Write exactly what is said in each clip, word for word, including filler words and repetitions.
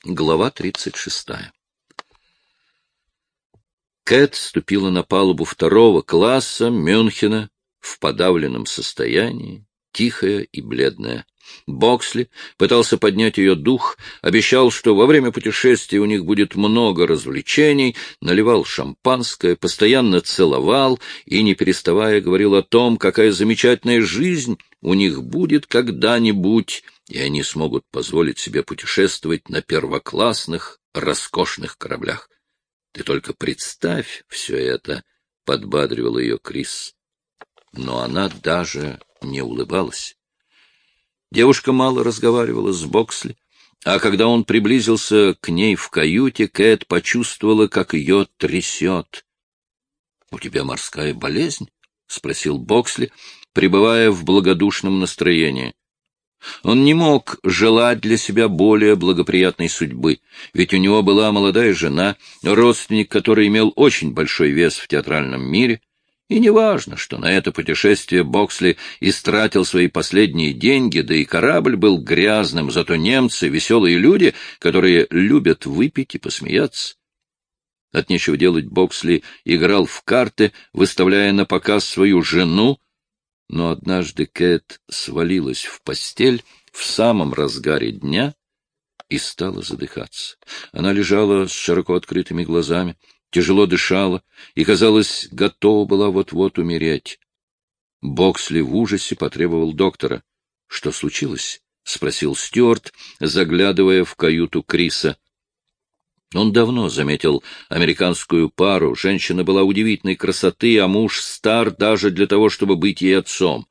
Глава тридцать шестая. Кэт ступила на палубу второго класса Мюнхена в подавленном состоянии, тихая и бледная. Боксли пытался поднять ее дух, обещал, что во время путешествия у них будет много развлечений, наливал шампанское, постоянно целовал и, не переставая, говорил о том, какая замечательная жизнь у них будет когда-нибудь, и они смогут позволить себе путешествовать на первоклассных, роскошных кораблях. — Ты только представь все это, — подбадривал ее Крис. Но она даже не улыбалась. Девушка мало разговаривала с Боксли, а когда он приблизился к ней в каюте, Кэт почувствовала, как ее трясет. — У тебя морская болезнь? — спросил Боксли, пребывая в благодушном настроении. Он не мог желать для себя более благоприятной судьбы, ведь у него была молодая жена, родственник, который имел очень большой вес в театральном мире, и неважно, что на это путешествие Боксли истратил свои последние деньги, да и корабль был грязным, зато немцы — веселые люди, которые любят выпить и посмеяться. От нечего делать Боксли играл в карты, выставляя на показ свою жену, но однажды Кэт свалилась в постель в самом разгаре дня и стала задыхаться. Она лежала с широко открытыми глазами, тяжело дышала и, казалось, готова была вот-вот умереть. Боксли в ужасе потребовал доктора. — Что случилось? — спросил Стюарт, заглядывая в каюту Криса. Он давно заметил американскую пару. Женщина была удивительной красоты, а муж стар даже для того, чтобы быть ей отцом.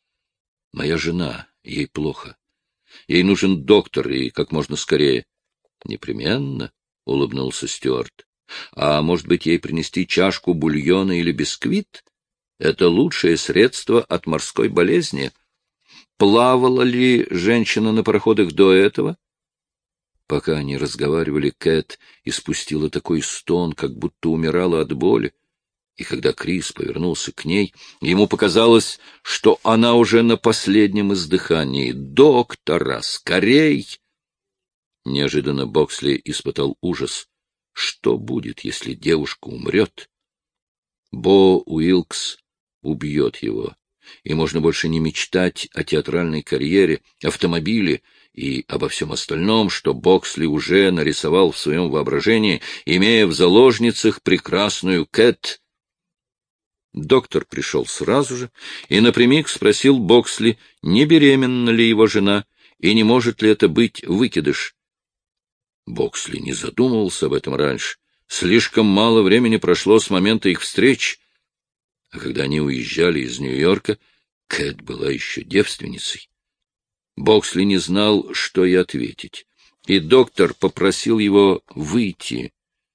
— Моя жена, ей плохо. Ей нужен доктор, и как можно скорее. — Непременно, — улыбнулся Стюарт. — А может быть, ей принести чашку бульона или бисквит? Это лучшее средство от морской болезни. Плавала ли женщина на пароходах до этого? Пока они разговаривали, Кэт испустила такой стон, как будто умирала от боли. И когда Крис повернулся к ней, ему показалось, что она уже на последнем издыхании. «Доктора, скорей!» Неожиданно Боксли испытал ужас. Что будет, если девушка умрет? Бо Уилкс убьет его, и можно больше не мечтать о театральной карьере, автомобиле и обо всем остальном, что Боксли уже нарисовал в своем воображении, имея в заложницах прекрасную Кэт. Доктор пришел сразу же и напрямик спросил Боксли, не беременна ли его жена и не может ли это быть выкидыш. Боксли не задумывался об этом раньше. Слишком мало времени прошло с момента их встреч. А когда они уезжали из Нью-Йорка, Кэт была еще девственницей. Боксли не знал, что и ответить, и доктор попросил его выйти.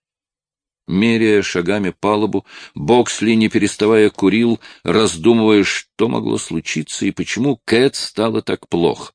Меряя шагами палубу, Боксли, не переставая, курил, раздумывая, что могло случиться и почему Кэт стало так плохо.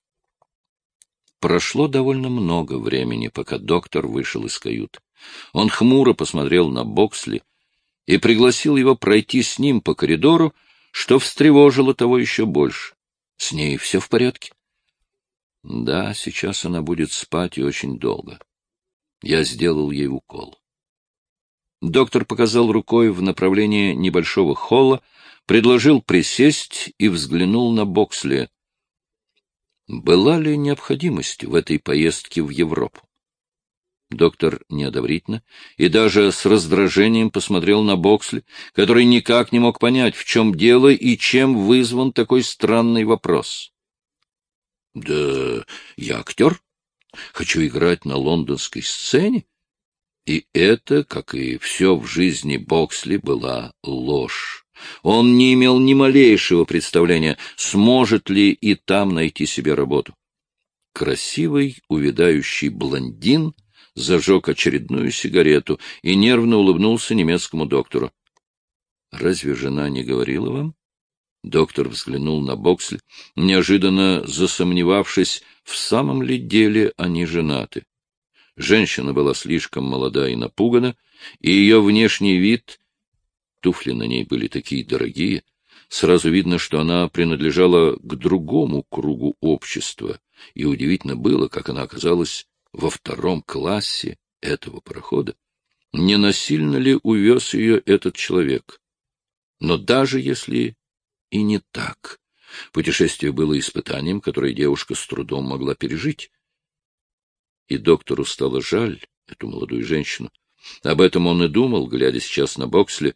Прошло довольно много времени, пока доктор вышел из каюты. Он хмуро посмотрел на Боксли и пригласил его пройти с ним по коридору, что встревожило того еще больше. С ней все в порядке? Да, сейчас она будет спать и очень долго. Я сделал ей укол. Доктор показал рукой в направлении небольшого холла, предложил присесть и взглянул на Боксли. Была ли необходимость в этой поездке в Европу? Доктор неодобрительно и даже с раздражением посмотрел на Боксли, который никак не мог понять, в чем дело и чем вызван такой странный вопрос. — Да я актер, хочу играть на лондонской сцене. И это, как и все в жизни Боксли, была ложь. Он не имел ни малейшего представления, сможет ли и там найти себе работу. Красивый, увядающий блондин зажег очередную сигарету и нервно улыбнулся немецкому доктору. — Разве жена не говорила вам? Доктор взглянул на Боксли, неожиданно засомневавшись, в самом ли деле они женаты. Женщина была слишком молода и напугана, и ее внешний вид, туфли на ней были такие дорогие, сразу видно, что она принадлежала к другому кругу общества, и удивительно было, как она оказалась во втором классе этого парохода, не насильно ли увез ее этот человек. Но даже если и не так, путешествие было испытанием, которое девушка с трудом могла пережить. И доктору стало жаль эту молодую женщину. Об этом он и думал, глядя сейчас на Боксли.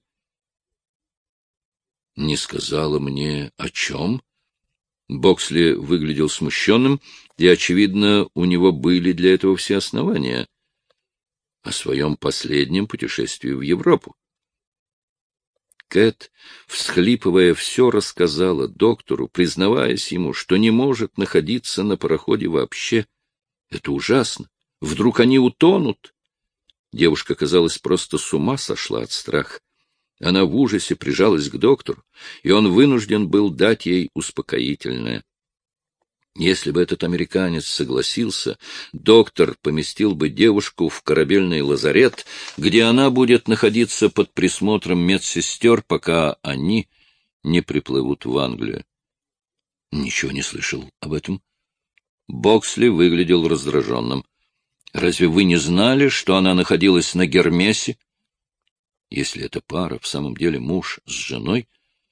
«Не сказала мне о чем?» Боксли выглядел смущенным, и, очевидно, у него были для этого все основания. О своем последнем путешествии в Европу. Кэт, всхлипывая, все рассказала доктору, признаваясь ему, что не может находиться на пароходе вообще. Это ужасно. Вдруг они утонут? Девушка, казалось, просто с ума сошла от страха. Она в ужасе прижалась к доктору, и он вынужден был дать ей успокоительное. Если бы этот американец согласился, доктор поместил бы девушку в корабельный лазарет, где она будет находиться под присмотром медсестер, пока они не приплывут в Англию. Ничего не слышал об этом. Боксли выглядел раздраженным. Разве вы не знали, что она находилась на Гермесе? Если эта пара в самом деле муж с женой,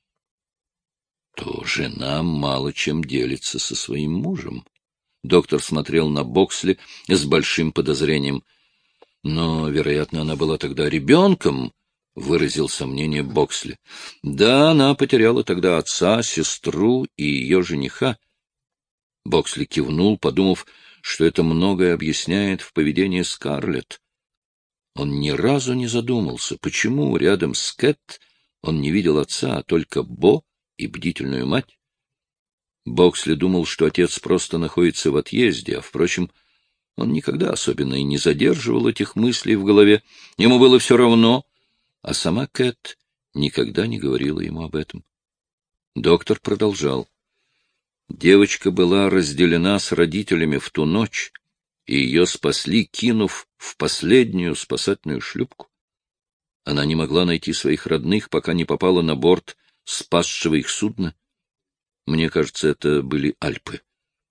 то жена мало чем делится со своим мужем. Доктор смотрел на Боксли с большим подозрением. Но, вероятно, она была тогда ребенком, — выразил сомнение Боксли. Да, она потеряла тогда отца, сестру и ее жениха. Боксли кивнул, подумав, что это многое объясняет в поведении Скарлетт. Он ни разу не задумался, почему рядом с Кэт он не видел отца, а только Бо и бдительную мать. Боксли думал, что отец просто находится в отъезде, а, впрочем, он никогда особенно и не задерживал этих мыслей в голове. Ему было все равно, а сама Кэт никогда не говорила ему об этом. Доктор продолжал. Девочка была разделена с родителями в ту ночь, и ее спасли, кинув в последнюю спасательную шлюпку. Она не могла найти своих родных, пока не попала на борт спасшего их судна. Мне кажется, это были Альпы.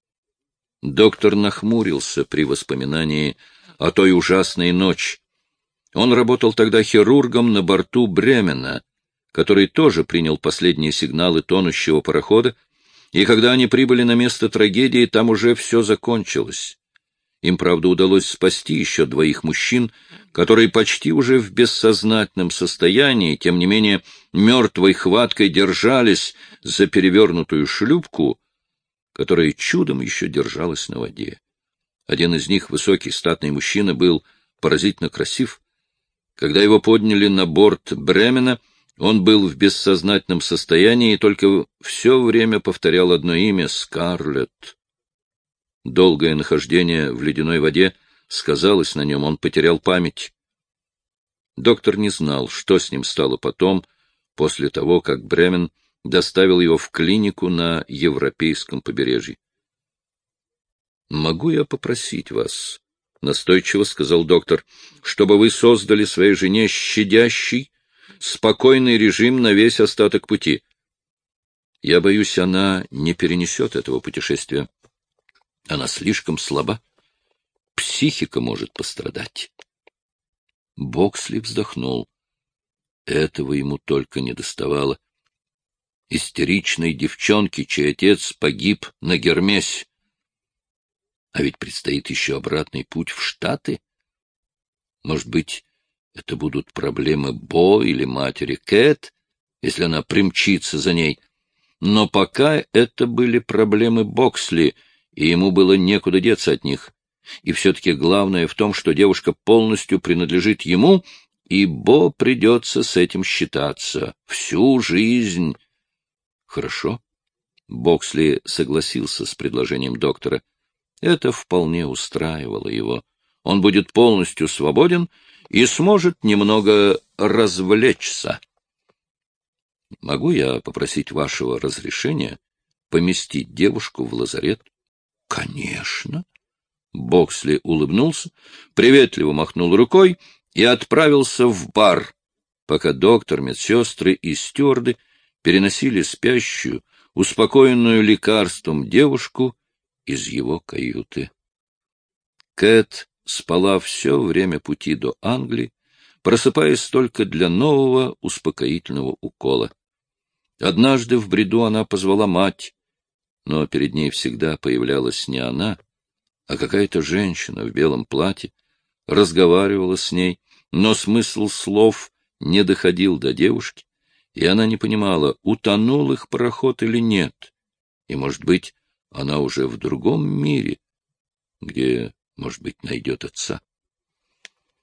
Доктор нахмурился при воспоминании о той ужасной ночи. Он работал тогда хирургом на борту Бремена, который тоже принял последние сигналы тонущего парохода, и когда они прибыли на место трагедии, там уже все закончилось. Им, правда, удалось спасти еще двоих мужчин, которые почти уже в бессознательном состоянии, тем не менее мертвой хваткой держались за перевернутую шлюпку, которая чудом еще держалась на воде. Один из них, высокий статный мужчина, был поразительно красив. Когда его подняли на борт Бремена, он был в бессознательном состоянии и только все время повторял одно имя — Скарлетт. Долгое нахождение в ледяной воде сказалось на нем, он потерял память. Доктор не знал, что с ним стало потом, после того, как Бремен доставил его в клинику на европейском побережье. «Могу я попросить вас, — настойчиво сказал доктор, — чтобы вы создали своей жене щадящий, спокойный режим на весь остаток пути. Я боюсь, она не перенесет этого путешествия. Она слишком слаба. Психика может пострадать». Боксли вздохнул. Этого ему только недоставало. Истеричной девчонки, чей отец погиб на Гермесе. А ведь предстоит еще обратный путь в Штаты. Может быть, это будут проблемы Бо или матери Кэт, если она примчится за ней. Но пока это были проблемы Боксли, и ему было некуда деться от них. И все-таки главное в том, что девушка полностью принадлежит ему, и Бо придется с этим считаться всю жизнь. Хорошо. Боксли согласился с предложением доктора. Это вполне устраивало его. Он будет полностью свободен и сможет немного развлечься. Могу я попросить вашего разрешения поместить девушку в лазарет? Конечно. Боксли улыбнулся, приветливо махнул рукой и отправился в бар, пока доктор, медсестры и стюарды переносили спящую, успокоенную лекарством девушку из его каюты. Кэт спала все время пути до Англии, просыпаясь только для нового успокоительного укола. Однажды в бреду она позвала мать, но перед ней всегда появлялась не она, а какая-то женщина в белом платье, разговаривала с ней, но смысл слов не доходил до девушки, и она не понимала, утонул их пароход или нет, и, может быть, она уже в другом мире, где, может быть, найдет отца.